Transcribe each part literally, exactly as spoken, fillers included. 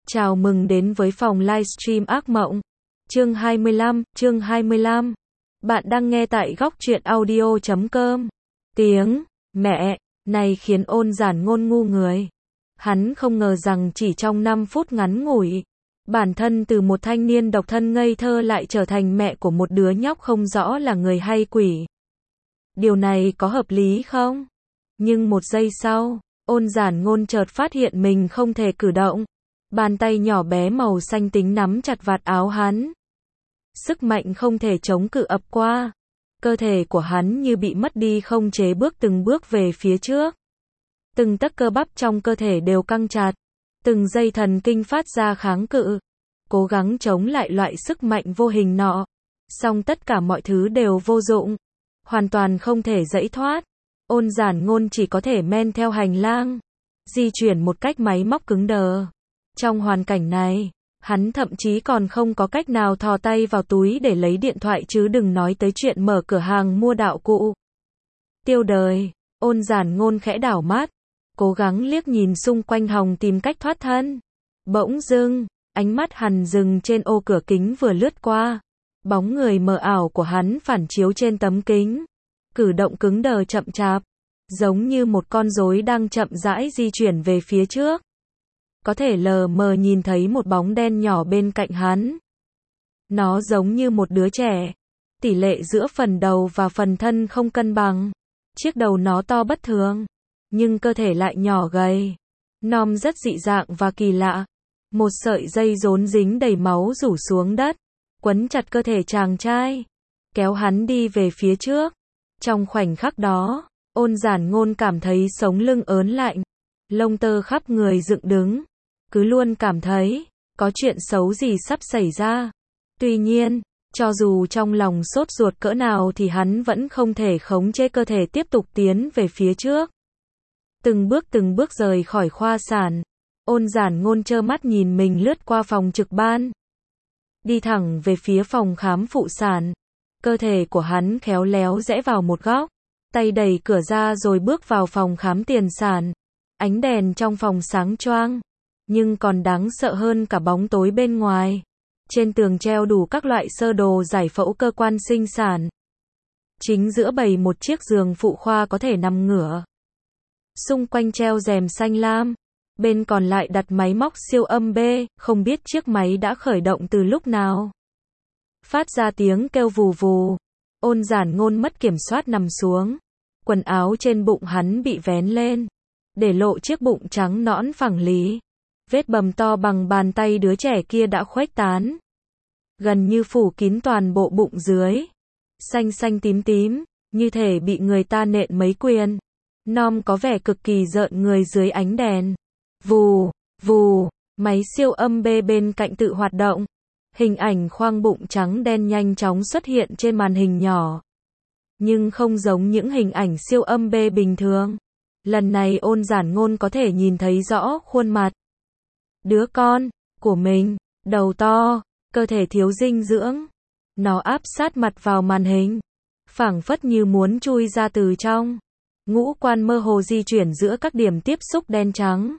Chào mừng đến với phòng livestream ác mộng. Chương hai mươi lăm, chương hai mươi lăm. Bạn đang nghe tại góc truyện audio chấm com. Tiếng mẹ này khiến Ôn Giản Ngôn ngu người. Hắn không ngờ rằng chỉ trong năm phút ngắn ngủi, bản thân từ một thanh niên độc thân ngây thơ lại trở thành mẹ của một đứa nhóc không rõ là người hay quỷ. Điều này có hợp lý không? Nhưng một giây sau, Ôn Giản Ngôn chợt phát hiện mình không thể cử động. Bàn tay nhỏ bé màu xanh tím nắm chặt vạt áo hắn. Sức mạnh không thể chống cự ập qua. Cơ thể của hắn như bị mất đi không chế bước từng bước về phía trước. Từng tấc cơ bắp trong cơ thể đều căng chặt. Từng dây thần kinh phát ra kháng cự. Cố gắng chống lại loại sức mạnh vô hình nọ. Song tất cả mọi thứ đều vô dụng. Hoàn toàn không thể giãy thoát. Ôn Giản Ngôn chỉ có thể men theo hành lang. Di chuyển một cách máy móc cứng đờ. Trong hoàn cảnh này, hắn thậm chí còn không có cách nào thò tay vào túi để lấy điện thoại chứ đừng nói tới chuyện mở cửa hàng mua đạo cụ. Tiêu đời, Ôn Giản Ngôn khẽ đảo mắt, cố gắng liếc nhìn xung quanh hòng tìm cách thoát thân. Bỗng dưng, ánh mắt hắn dừng trên ô cửa kính vừa lướt qua. Bóng người mờ ảo của hắn phản chiếu trên tấm kính. Cử động cứng đờ chậm chạp, giống như một con rối đang chậm rãi di chuyển về phía trước. Có thể lờ mờ nhìn thấy một bóng đen nhỏ bên cạnh hắn. Nó giống như một đứa trẻ. Tỷ lệ giữa phần đầu và phần thân không cân bằng. Chiếc đầu nó to bất thường, nhưng cơ thể lại nhỏ gầy. Nom rất dị dạng và kỳ lạ. Một sợi dây rốn dính đầy máu rủ xuống đất, quấn chặt cơ thể chàng trai, kéo hắn đi về phía trước. Trong khoảnh khắc đó, Ôn Giản Ngôn cảm thấy sống lưng ớn lạnh, lông tơ khắp người dựng đứng. Cứ luôn cảm thấy, có chuyện xấu gì sắp xảy ra. Tuy nhiên, cho dù trong lòng sốt ruột cỡ nào thì hắn vẫn không thể khống chế cơ thể tiếp tục tiến về phía trước. Từng bước từng bước rời khỏi khoa sản, Ôn Giản Ngôn trơ mắt nhìn mình lướt qua phòng trực ban. Đi thẳng về phía phòng khám phụ sản. Cơ thể của hắn khéo léo rẽ vào một góc, tay đẩy cửa ra rồi bước vào phòng khám tiền sản. Ánh đèn trong phòng sáng choang. Nhưng còn đáng sợ hơn cả bóng tối bên ngoài. Trên tường treo đủ các loại sơ đồ giải phẫu cơ quan sinh sản. Chính giữa bày một chiếc giường phụ khoa có thể nằm ngửa. Xung quanh treo rèm xanh lam. Bên còn lại đặt máy móc siêu âm B, không biết chiếc máy đã khởi động từ lúc nào. Phát ra tiếng kêu vù vù. Ôn Giản Ngôn mất kiểm soát nằm xuống. Quần áo trên bụng hắn bị vén lên, để lộ chiếc bụng trắng nõn phẳng lì. Vết bầm to bằng bàn tay đứa trẻ kia đã khuếch tán, gần như phủ kín toàn bộ bụng dưới. Xanh xanh tím tím, như thể bị người ta nện mấy quyền. Nom có vẻ cực kỳ rợn người dưới ánh đèn. Vù, vù, máy siêu âm B bên cạnh tự hoạt động. Hình ảnh khoang bụng trắng đen nhanh chóng xuất hiện trên màn hình nhỏ. Nhưng không giống những hình ảnh siêu âm B bình thường. Lần này Ôn Giản Ngôn có thể nhìn thấy rõ khuôn mặt đứa con của mình, đầu to, cơ thể thiếu dinh dưỡng. Nó áp sát mặt vào màn hình, phảng phất như muốn chui ra từ trong. Ngũ quan mơ hồ di chuyển giữa các điểm tiếp xúc đen trắng,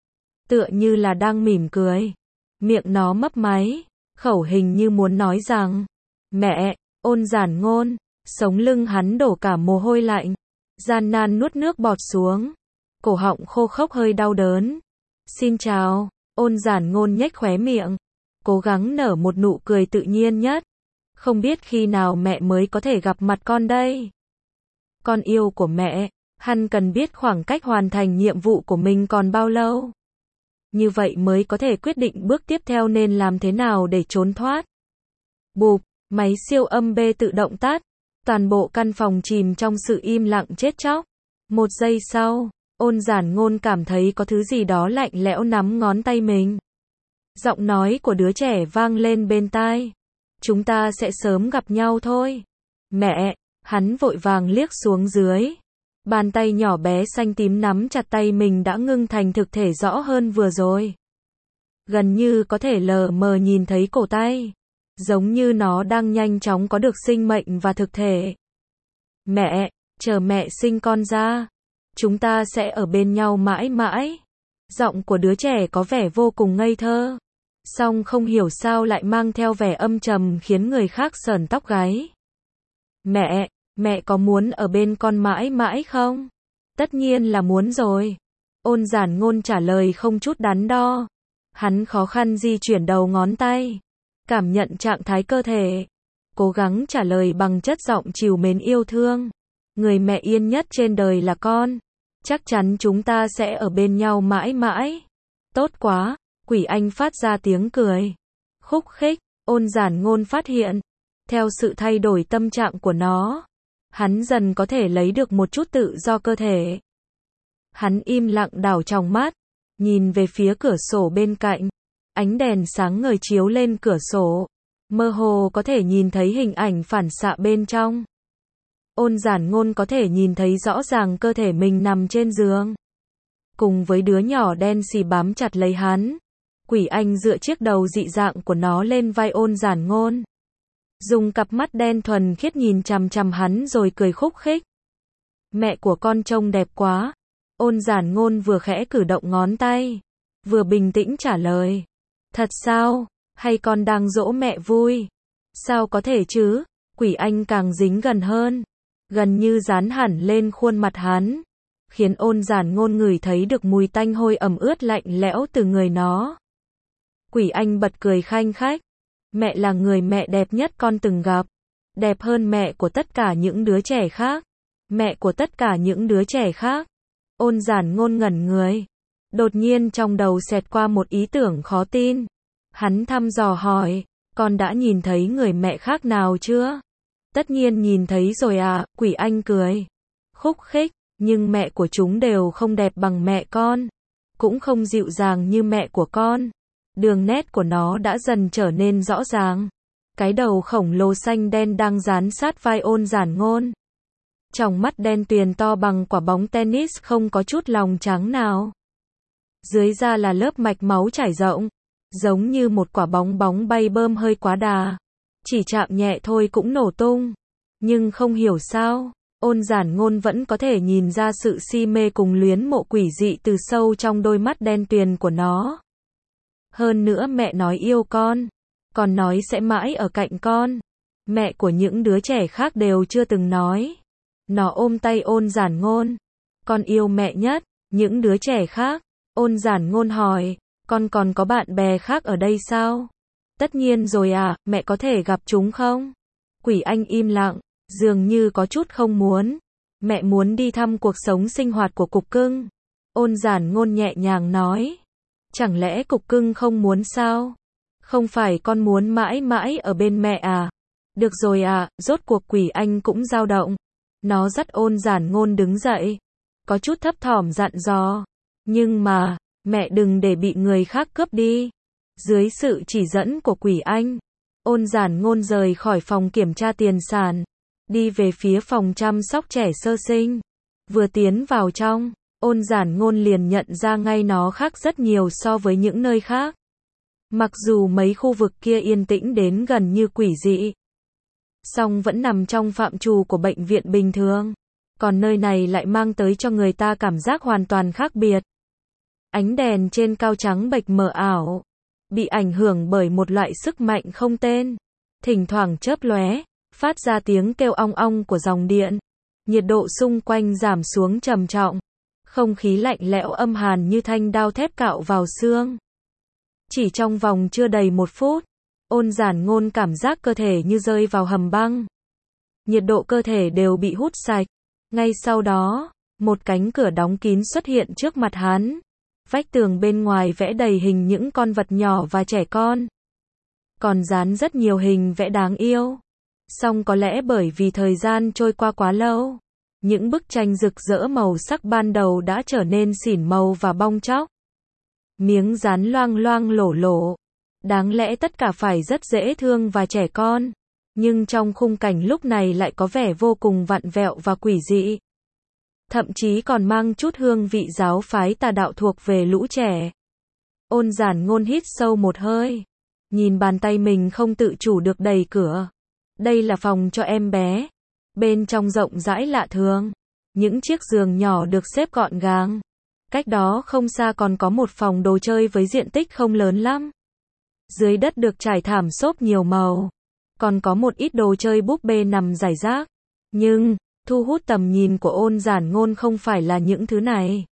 tựa như là đang mỉm cười. Miệng nó mấp máy, khẩu hình như muốn nói rằng, mẹ. Ôn Giản Ngôn, sống lưng hắn đổ cả mồ hôi lạnh, gian nan nuốt nước bọt xuống, cổ họng khô khốc hơi đau đớn. Xin chào. Ôn Giản Ngôn nhếch khóe miệng, cố gắng nở một nụ cười tự nhiên nhất. Không biết khi nào mẹ mới có thể gặp mặt con đây. Con yêu của mẹ, hắn cần biết khoảng cách hoàn thành nhiệm vụ của mình còn bao lâu. Như vậy mới có thể quyết định bước tiếp theo nên làm thế nào để trốn thoát. Bụp, máy siêu âm B tự động tắt. Toàn bộ căn phòng chìm trong sự im lặng chết chóc. Một giây sau, Ôn Giản Ngôn cảm thấy có thứ gì đó lạnh lẽo nắm ngón tay mình. Giọng nói của đứa trẻ vang lên bên tai. Chúng ta sẽ sớm gặp nhau thôi. Mẹ. Hắn vội vàng liếc xuống dưới. Bàn tay nhỏ bé xanh tím nắm chặt tay mình đã ngưng thành thực thể rõ hơn vừa rồi. Gần như có thể lờ mờ nhìn thấy cổ tay. Giống như nó đang nhanh chóng có được sinh mệnh và thực thể. Mẹ, chờ mẹ sinh con ra, chúng ta sẽ ở bên nhau mãi mãi. Giọng của đứa trẻ có vẻ vô cùng ngây thơ. song không hiểu sao lại mang theo vẻ âm trầm khiến người khác sởn tóc gáy. Mẹ, mẹ có muốn ở bên con mãi mãi không? Tất nhiên là muốn rồi. Ôn Giản Ngôn trả lời không chút đắn đo. Hắn khó khăn di chuyển đầu ngón tay, cảm nhận trạng thái cơ thể, cố gắng trả lời bằng chất giọng trìu mến yêu thương. Người mẹ yên nhất trên đời là con. Chắc chắn chúng ta sẽ ở bên nhau mãi mãi. Tốt quá, Quỷ Anh phát ra tiếng cười. Khúc khích, Ôn Giản Ngôn phát hiện. Theo sự thay đổi tâm trạng của nó, hắn dần có thể lấy được một chút tự do cơ thể. Hắn im lặng đảo tròng mắt, nhìn về phía cửa sổ bên cạnh. Ánh đèn sáng ngời chiếu lên cửa sổ, mơ hồ có thể nhìn thấy hình ảnh phản xạ bên trong. Ôn Giản Ngôn có thể nhìn thấy rõ ràng cơ thể mình nằm trên giường, cùng với đứa nhỏ đen xì bám chặt lấy hắn. Quỷ Anh dựa chiếc đầu dị dạng của nó lên vai Ôn Giản Ngôn, dùng cặp mắt đen thuần khiết nhìn chằm chằm hắn rồi cười khúc khích. Mẹ của con trông đẹp quá. Ôn Giản Ngôn vừa khẽ cử động ngón tay, vừa bình tĩnh trả lời. Thật sao? Hay con đang dỗ mẹ vui? Sao có thể chứ? Quỷ Anh càng dính gần hơn, gần như dán hẳn lên khuôn mặt hắn, khiến Ôn Giản Ngôn ngửi thấy được mùi tanh hôi ẩm ướt lạnh lẽo từ người nó. Quỷ Anh bật cười khanh khách. Mẹ là người mẹ đẹp nhất con từng gặp. Đẹp hơn mẹ của tất cả những đứa trẻ khác. Mẹ của tất cả những đứa trẻ khác. Ôn Giản Ngôn ngẩn người. Đột nhiên trong đầu xẹt qua một ý tưởng khó tin. Hắn thăm dò hỏi, con đã nhìn thấy người mẹ khác nào chưa? Tất nhiên nhìn thấy rồi à, Quỷ Anh cười. Khúc khích, nhưng mẹ của chúng đều không đẹp bằng mẹ con. Cũng không dịu dàng như mẹ của con. Đường nét của nó đã dần trở nên rõ ràng. Cái đầu khổng lồ xanh đen đang dán sát vai Ôn Giản Ngôn. Tròng mắt đen tuyền to bằng quả bóng tennis không có chút lòng trắng nào. Dưới da là lớp mạch máu chảy rộng, giống như một quả bóng bóng bay bơm hơi quá đà. Chỉ chạm nhẹ thôi cũng nổ tung. Nhưng không hiểu sao, Ôn Giản Ngôn vẫn có thể nhìn ra sự si mê cùng luyến mộ quỷ dị từ sâu trong đôi mắt đen tuyền của nó. Hơn nữa mẹ nói yêu con, còn nói sẽ mãi ở cạnh con. Mẹ của những đứa trẻ khác đều chưa từng nói. Nó ôm tay Ôn Giản Ngôn. Con yêu mẹ nhất. Những đứa trẻ khác. Ôn Giản Ngôn hỏi, con còn có bạn bè khác ở đây sao? Tất nhiên rồi à, mẹ có thể gặp chúng không? Quỷ Anh im lặng, dường như có chút không muốn. Mẹ muốn đi thăm cuộc sống sinh hoạt của Cục Cưng. Ôn Giản Ngôn nhẹ nhàng nói. Chẳng lẽ Cục Cưng không muốn sao? Không phải con muốn mãi mãi ở bên mẹ à? Được rồi à, rốt cuộc Quỷ Anh cũng dao động. Nó dắt Ôn Giản Ngôn đứng dậy, có chút thấp thỏm dặn dò. Nhưng mà, mẹ đừng để bị người khác cướp đi. Dưới sự chỉ dẫn của Quỷ Anh, Ôn Giản Ngôn rời khỏi phòng kiểm tra tiền sản, đi về phía phòng chăm sóc trẻ sơ sinh. Vừa tiến vào trong, Ôn Giản Ngôn liền nhận ra ngay nó khác rất nhiều so với những nơi khác. Mặc dù mấy khu vực kia yên tĩnh đến gần như quỷ dị, song vẫn nằm trong phạm trù của bệnh viện bình thường. Còn nơi này lại mang tới cho người ta cảm giác hoàn toàn khác biệt. Ánh đèn trên cao trắng bệch mờ ảo, bị ảnh hưởng bởi một loại sức mạnh không tên, thỉnh thoảng chớp lóe, phát ra tiếng kêu ong ong của dòng điện. Nhiệt độ xung quanh giảm xuống trầm trọng, không khí lạnh lẽo âm hàn như thanh đao thép cạo vào xương. Chỉ trong vòng chưa đầy một phút, Ôn Giản Ngôn cảm giác cơ thể như rơi vào hầm băng. Nhiệt độ cơ thể đều bị hút sạch. Ngay sau đó, một cánh cửa đóng kín xuất hiện trước mặt hắn. Vách tường bên ngoài vẽ đầy hình những con vật nhỏ và trẻ con. Còn dán rất nhiều hình vẽ đáng yêu. Song có lẽ bởi vì thời gian trôi qua quá lâu, những bức tranh rực rỡ màu sắc ban đầu đã trở nên xỉn màu và bong tróc. Miếng dán loang loang lổ lổ. Đáng lẽ tất cả phải rất dễ thương và trẻ con. Nhưng trong khung cảnh lúc này lại có vẻ vô cùng vặn vẹo và quỷ dị. Thậm chí còn mang chút hương vị giáo phái tà đạo thuộc về lũ trẻ. Ôn Giản Ngôn hít sâu một hơi. Nhìn bàn tay mình không tự chủ được đẩy cửa. Đây là phòng cho em bé. Bên trong rộng rãi lạ thường. Những chiếc giường nhỏ được xếp gọn gàng. Cách đó không xa còn có một phòng đồ chơi với diện tích không lớn lắm. Dưới đất được trải thảm xốp nhiều màu. Còn có một ít đồ chơi búp bê nằm rải rác. Nhưng, thu hút tầm nhìn của Ôn Giản Ngôn không phải là những thứ này.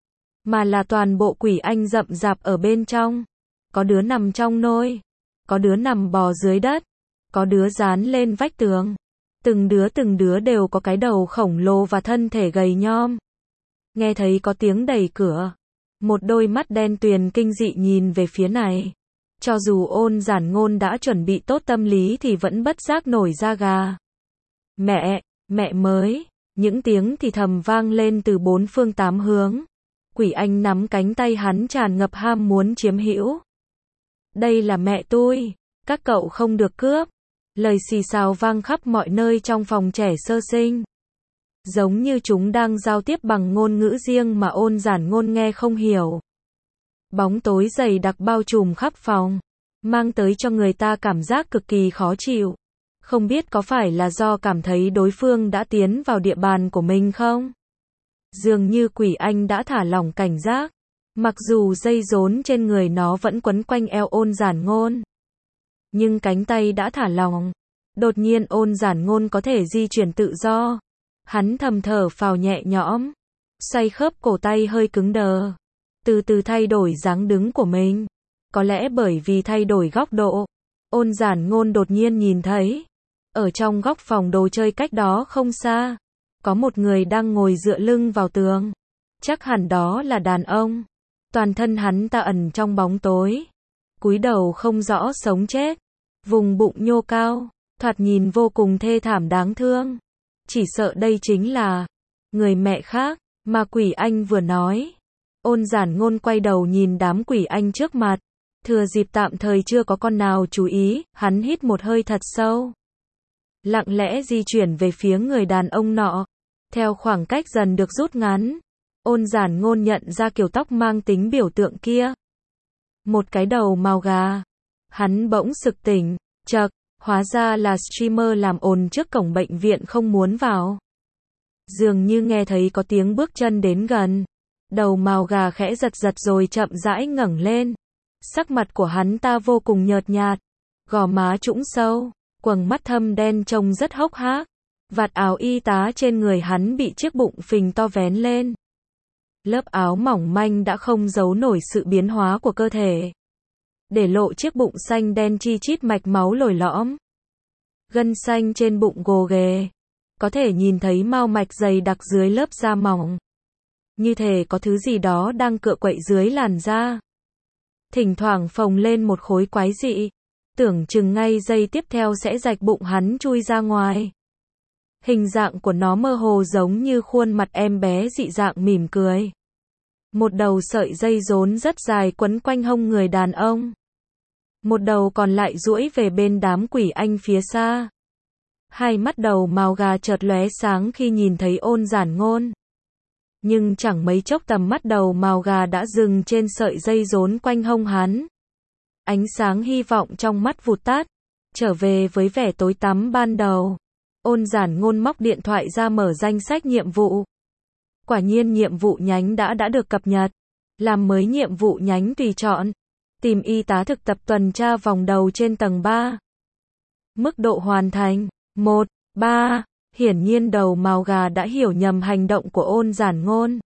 Mà là toàn bộ quỷ anh rậm rạp ở bên trong. Có đứa nằm trong nôi. Có đứa nằm bò dưới đất. Có đứa dán lên vách tường. Từng đứa từng đứa đều có cái đầu khổng lồ và thân thể gầy nhom. Nghe thấy có tiếng đẩy cửa. Một đôi mắt đen tuyền kinh dị nhìn về phía này. Cho dù Ôn Giản Ngôn đã chuẩn bị tốt tâm lý thì vẫn bất giác nổi da gà. Mẹ, mẹ mới. Những tiếng thì thầm vang lên từ bốn phương tám hướng. Quỷ anh nắm cánh tay hắn tràn ngập ham muốn chiếm hữu. Đây là mẹ tôi. Các cậu không được cướp. Lời xì xào vang khắp mọi nơi trong phòng trẻ sơ sinh. Giống như chúng đang giao tiếp bằng ngôn ngữ riêng mà Ôn Giản Ngôn nghe không hiểu. Bóng tối dày đặc bao trùm khắp phòng, mang tới cho người ta cảm giác cực kỳ khó chịu. Không biết có phải là do cảm thấy đối phương đã tiến vào địa bàn của mình không? Dường như quỷ anh đã thả lỏng cảnh giác. Mặc dù dây rốn trên người nó vẫn quấn quanh eo Ôn Giản Ngôn. Nhưng cánh tay đã thả lỏng. Đột nhiên Ôn Giản Ngôn có thể di chuyển tự do. Hắn thầm thở phào nhẹ nhõm. Xoay khớp cổ tay hơi cứng đờ. Từ từ thay đổi dáng đứng của mình. Có lẽ bởi vì thay đổi góc độ. Ôn Giản Ngôn đột nhiên nhìn thấy. Ở trong góc phòng đồ chơi cách đó không xa. Có một người đang ngồi dựa lưng vào tường. Chắc hẳn đó là đàn ông. Toàn thân hắn ta ẩn trong bóng tối. Cúi đầu không rõ sống chết. Vùng bụng nhô cao. Thoạt nhìn vô cùng thê thảm đáng thương. Chỉ sợ đây chính là người mẹ khác mà quỷ anh vừa nói. Ôn Giản Ngôn quay đầu nhìn đám quỷ anh trước mặt. Thừa dịp tạm thời chưa có con nào chú ý, hắn hít một hơi thật sâu. Lặng lẽ di chuyển về phía người đàn ông nọ. Theo khoảng cách dần được rút ngắn, Ôn Giản Ngôn nhận ra kiểu tóc mang tính biểu tượng kia. Một cái đầu màu gà. Hắn bỗng sực tỉnh, chậc, hóa ra là streamer làm ồn trước cổng bệnh viện không muốn vào. Dường như nghe thấy có tiếng bước chân đến gần. Đầu màu gà khẽ giật giật rồi chậm rãi ngẩng lên. Sắc mặt của hắn ta vô cùng nhợt nhạt. Gò má trũng sâu, quầng mắt thâm đen trông rất hốc hác. Vạt áo y tá trên người hắn bị chiếc bụng phình to vén lên. Lớp áo mỏng manh đã không giấu nổi sự biến hóa của cơ thể. Để lộ chiếc bụng xanh đen chi chít mạch máu lồi lõm. Gân xanh trên bụng gồ ghề. Có thể nhìn thấy mao mạch dày đặc dưới lớp da mỏng. Như thể có thứ gì đó đang cựa quậy dưới làn da. Thỉnh thoảng phồng lên một khối quái dị. Tưởng chừng ngay giây tiếp theo sẽ rạch bụng hắn chui ra ngoài. Hình dạng của nó mơ hồ giống như khuôn mặt em bé dị dạng mỉm cười. Một đầu sợi dây rốn rất dài quấn quanh hông người đàn ông. Một đầu còn lại duỗi về bên đám quỷ anh phía xa. Hai mắt đầu màu gà chợt lóe sáng khi nhìn thấy Ôn Giản Ngôn. Nhưng chẳng mấy chốc tầm mắt đầu màu gà đã dừng trên sợi dây rốn quanh hông hắn. Ánh sáng hy vọng trong mắt vụt tắt, trở về với vẻ tối tăm ban đầu. Ôn Giản Ngôn móc điện thoại ra mở danh sách nhiệm vụ. Quả nhiên nhiệm vụ nhánh đã đã được cập nhật. Làm mới nhiệm vụ nhánh tùy chọn. Tìm y tá thực tập tuần tra vòng đầu trên tầng ba. Mức độ hoàn thành một, ba. Hiển nhiên đầu màu gà đã hiểu nhầm hành động của Ôn Giản Ngôn.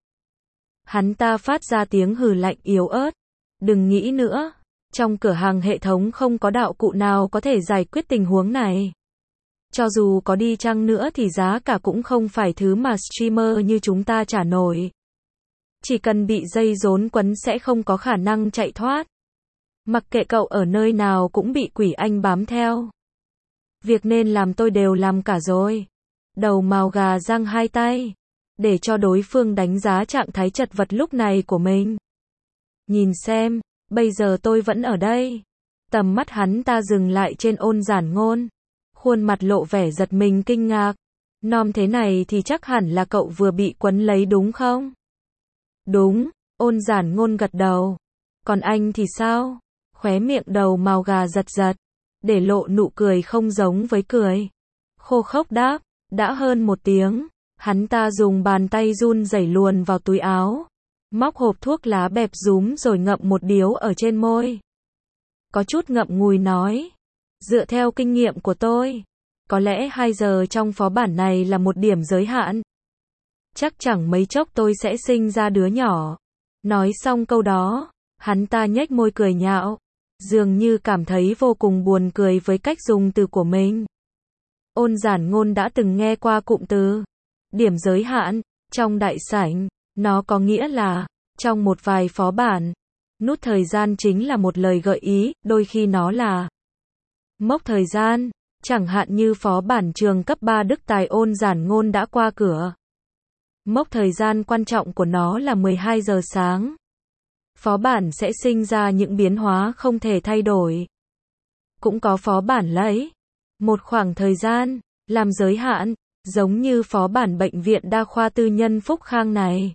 Hắn ta phát ra tiếng hừ lạnh yếu ớt. Đừng nghĩ nữa. Trong cửa hàng hệ thống không có đạo cụ nào có thể giải quyết tình huống này. Cho dù có đi chăng nữa thì giá cả cũng không phải thứ mà streamer như chúng ta trả nổi. Chỉ cần bị dây rốn quấn sẽ không có khả năng chạy thoát. Mặc kệ cậu ở nơi nào cũng bị quỷ anh bám theo. Việc nên làm tôi đều làm cả rồi. Đầu màu gà giang hai tay. Để cho đối phương đánh giá trạng thái chật vật lúc này của mình. Nhìn xem, bây giờ tôi vẫn ở đây. Tầm mắt hắn ta dừng lại trên Ôn Giản Ngôn. Khuôn mặt lộ vẻ giật mình kinh ngạc. Nom thế này thì chắc hẳn là cậu vừa bị quấn lấy đúng không? Đúng, Ôn Giản Ngôn gật đầu. Còn anh thì sao? Khóe miệng đầu màu gà giật giật. Để lộ nụ cười không giống với cười. Khô khốc đáp, đã hơn một tiếng. Hắn ta dùng bàn tay run rẩy luồn vào túi áo. Móc hộp thuốc lá bẹp rúm rồi ngậm một điếu ở trên môi. có chút ngậm ngùi nói. Dựa theo kinh nghiệm của tôi, có lẽ hai giờ trong phó bản này là một điểm giới hạn. Chắc chẳng mấy chốc tôi sẽ sinh ra đứa nhỏ. Nói xong câu đó, hắn ta nhếch môi cười nhạo, dường như cảm thấy vô cùng buồn cười với cách dùng từ của mình. Ôn Giản Ngôn đã từng nghe qua cụm từ điểm giới hạn trong đại sảnh, nó có nghĩa là trong một vài phó bản, nút thời gian chính là một lời gợi ý, đôi khi nó là mốc thời gian, chẳng hạn như phó bản trường cấp ba Đức Tài Ôn Giản Ngôn đã qua cửa. Mốc thời gian quan trọng của nó là mười hai giờ sáng. Phó bản sẽ sinh ra những biến hóa không thể thay đổi. Cũng có phó bản lấy một khoảng thời gian làm giới hạn, giống như phó bản bệnh viện đa khoa tư nhân Phúc Khang này.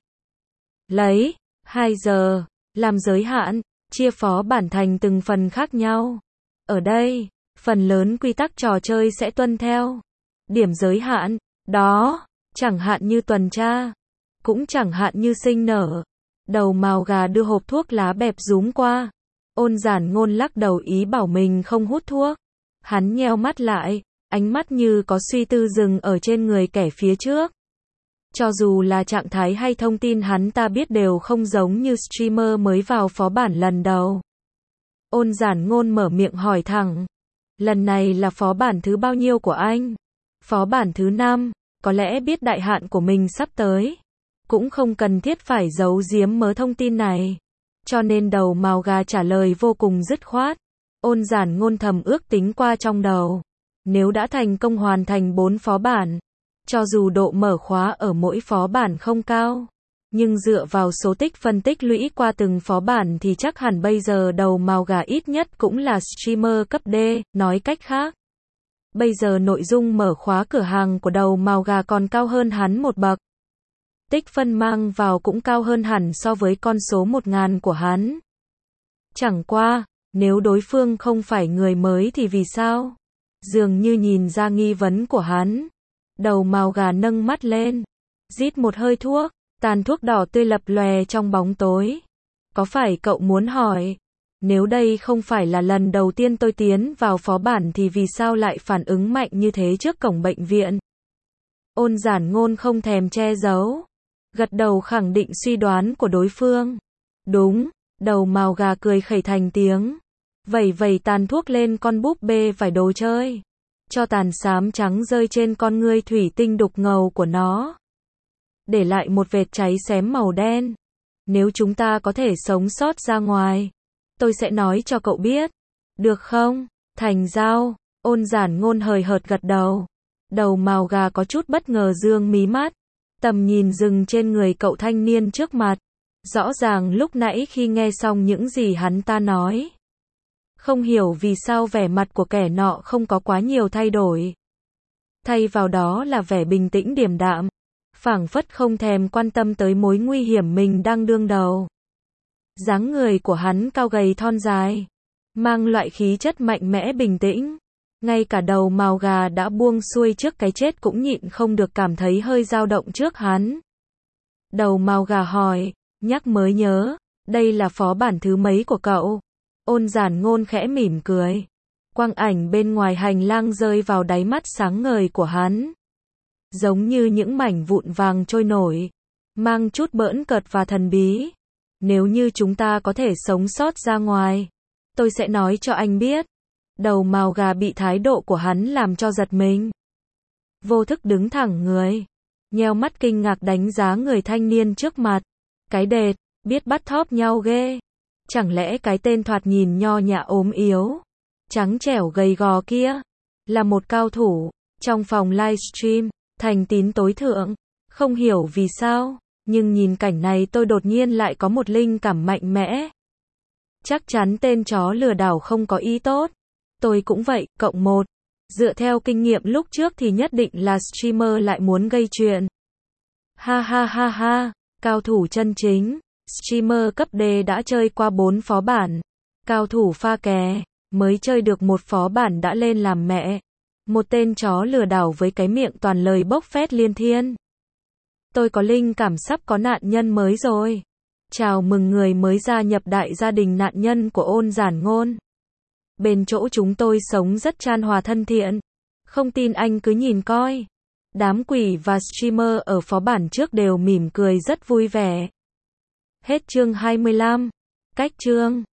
Lấy hai giờ làm giới hạn, chia phó bản thành từng phần khác nhau. Ở đây, phần lớn quy tắc trò chơi sẽ tuân theo điểm giới hạn đó, chẳng hạn như tuần tra, cũng chẳng hạn như sinh nở. Đầu mào gà đưa hộp thuốc lá bẹp rúm qua. Ôn Giản Ngôn lắc đầu ý bảo mình không hút thuốc. Hắn nheo mắt lại, ánh mắt như có suy tư dừng ở trên người kẻ phía trước. Cho dù là trạng thái hay thông tin hắn ta biết đều không giống như streamer mới vào phó bản lần đầu. Ôn Giản Ngôn mở miệng hỏi thẳng. Lần này là phó bản thứ bao nhiêu của anh? Phó bản thứ năm, có lẽ biết đại hạn của mình sắp tới. Cũng không cần thiết phải giấu giếm mớ thông tin này. Cho nên đầu mào gà trả lời vô cùng dứt khoát. Ôn Giản Ngôn thầm ước tính qua trong đầu. Nếu đã thành công hoàn thành bốn phó bản, cho dù độ mở khóa ở mỗi phó bản không cao, nhưng dựa vào số tích phân tích lũy qua từng phó bản thì chắc hẳn bây giờ đầu mào gà ít nhất cũng là streamer cấp D, nói cách khác. Bây giờ nội dung mở khóa cửa hàng của đầu mào gà còn cao hơn hắn một bậc. Tích phân mang vào cũng cao hơn hẳn so với con số một nghìn của hắn. Chẳng qua, nếu đối phương không phải người mới thì vì sao? Dường như nhìn ra nghi vấn của hắn. Đầu mào gà nâng mắt lên, rít một hơi thuốc, tàn thuốc đỏ tươi lập lòe trong bóng tối. Có phải cậu muốn hỏi, nếu đây không phải là lần đầu tiên tôi tiến vào phó bản thì vì sao lại phản ứng mạnh như thế trước cổng bệnh viện? Ôn Giản Ngôn không thèm che giấu, gật đầu khẳng định suy đoán của đối phương. Đúng, đầu mào gà cười khẩy thành tiếng, vẩy vẩy tàn thuốc lên con búp bê vải đồ chơi, cho tàn xám trắng rơi trên con ngươi thủy tinh đục ngầu của nó, để lại một vệt cháy xém màu đen. Nếu chúng ta có thể sống sót ra ngoài, tôi sẽ nói cho cậu biết. Được không? Thành giao. Ôn Giản Ngôn hời hợt gật đầu. Đầu mào gà có chút bất ngờ dương mí mắt, tầm nhìn dừng trên người cậu thanh niên trước mặt. Rõ ràng lúc nãy khi nghe xong những gì hắn ta nói, không hiểu vì sao vẻ mặt của kẻ nọ không có quá nhiều thay đổi. Thay vào đó là vẻ bình tĩnh điềm đạm, phảng phất không thèm quan tâm tới mối nguy hiểm mình đang đương đầu. Dáng người của hắn cao gầy thon dài, mang loại khí chất mạnh mẽ bình tĩnh. Ngay cả đầu mào gà đã buông xuôi trước cái chết cũng nhịn không được cảm thấy hơi dao động trước hắn. Đầu mào gà hỏi, nhắc mới nhớ, đây là phó bản thứ mấy của cậu? Ôn Giản Ngôn khẽ mỉm cười. Quang ảnh bên ngoài hành lang rơi vào đáy mắt sáng ngời của hắn, giống như những mảnh vụn vàng trôi nổi, mang chút bỡn cợt và thần bí. Nếu như chúng ta có thể sống sót ra ngoài, tôi sẽ nói cho anh biết. Đầu mào gà bị thái độ của hắn làm cho giật mình. Vô thức đứng thẳng người, nheo mắt kinh ngạc đánh giá người thanh niên trước mặt. Cái đệt, biết bắt thóp nhau ghê. Chẳng lẽ cái tên thoạt nhìn nho nhã ốm yếu, trắng trẻo gầy gò kia, là một cao thủ, trong phòng livestream, thành tín tối thượng. Không hiểu vì sao, nhưng nhìn cảnh này tôi đột nhiên lại có một linh cảm mạnh mẽ. Chắc chắn tên chó lừa đảo không có ý tốt. Tôi cũng vậy, cộng một. Dựa theo kinh nghiệm lúc trước thì nhất định là streamer lại muốn gây chuyện. Ha ha ha ha, cao thủ chân chính. Streamer cấp D đã chơi qua bốn phó bản. Cao thủ pha kè, mới chơi được một phó bản đã lên làm mẹ. Một tên chó lừa đảo với cái miệng toàn lời bốc phét liên thiên. Tôi có linh cảm sắp có nạn nhân mới rồi. Chào mừng người mới gia nhập đại gia đình nạn nhân của Ôn Giản Ngôn. Bên chỗ chúng tôi sống rất chan hòa thân thiện. Không tin anh cứ nhìn coi. Đám quỷ và streamer ở phó bản trước đều mỉm cười rất vui vẻ. Hết chương hai mươi lăm. Cách chương